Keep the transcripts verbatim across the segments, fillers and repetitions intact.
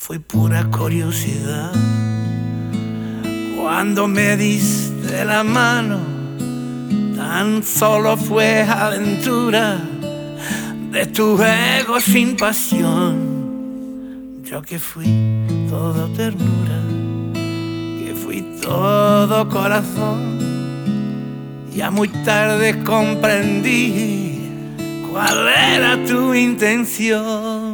fue pura curiosidad. Cuando me diste la mano, tan solo fue aventura de tu ego sin pasión. Yo que fui todo ternura, que fui todo corazón, ya muy tarde comprendí cuál era tu intención.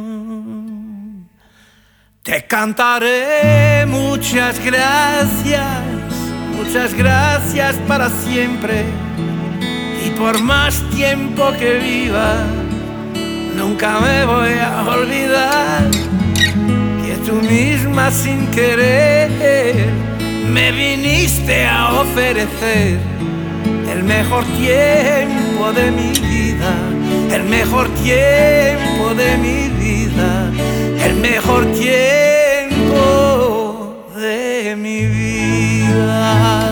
Te cantaré muchas gracias, muchas gracias para siempre, y por más tiempo que viva, nunca me voy a olvidar que tú misma sin querer me viniste a ofrecer el mejor tiempo de mi vida, el mejor tiempo de mi vida, el mejor tiempo de mi vida,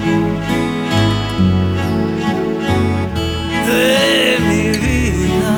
de mi vida.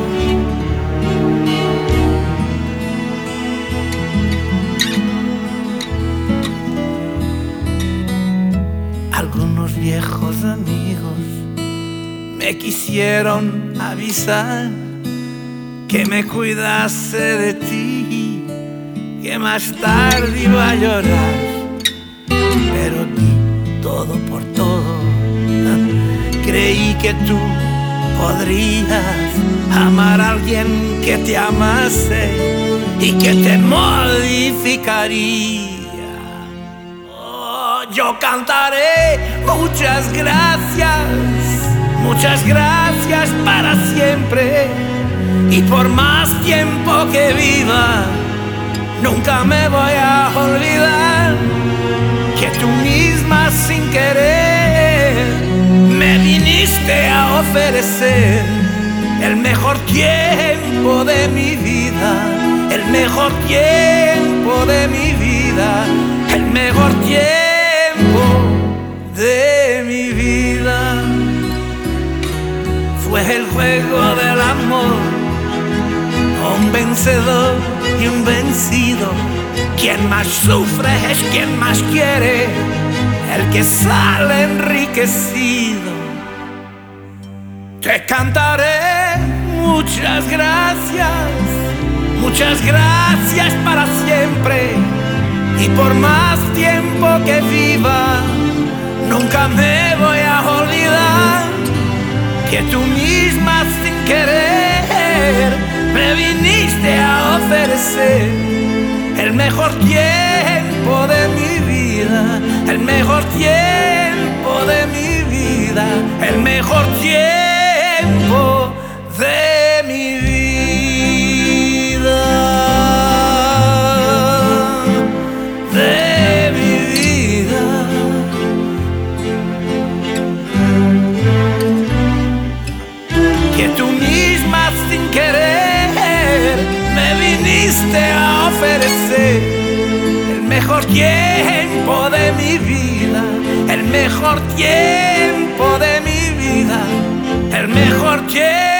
Algunos viejos amigos me quisieron avisar que me cuidase de ti, que más tarde iba a llorar, pero di todo por todo. Creí que tú podrías amar a alguien que te amase y que te modificaría. Oh, yo cantaré muchas gracias, muchas gracias para siempre, y por más tiempo que viva, nunca me voy a olvidar que tú misma sin querer me viniste a ofrecer el mejor tiempo de mi vida, el mejor tiempo de mi vida, el mejor tiempo de mi vida. Fue el juego del amor, un vencedor y un vencido. Quien más sufre es quien más quiere, el que sale enriquecido. Te cantaré muchas gracias, muchas gracias para siempre, y por más tiempo que viva, nunca me voy a olvidar que tú misma sin querer me viniste a ofrecer el mejor tiempo de mi vida, el mejor tiempo de mi vida, el mejor tiempo de mi vida, de mi vida. Que tú misma sin querer me viniste a ofrecer el mejor tiempo de mi vida, el mejor tiempo de mi vida, el mejor tiempo.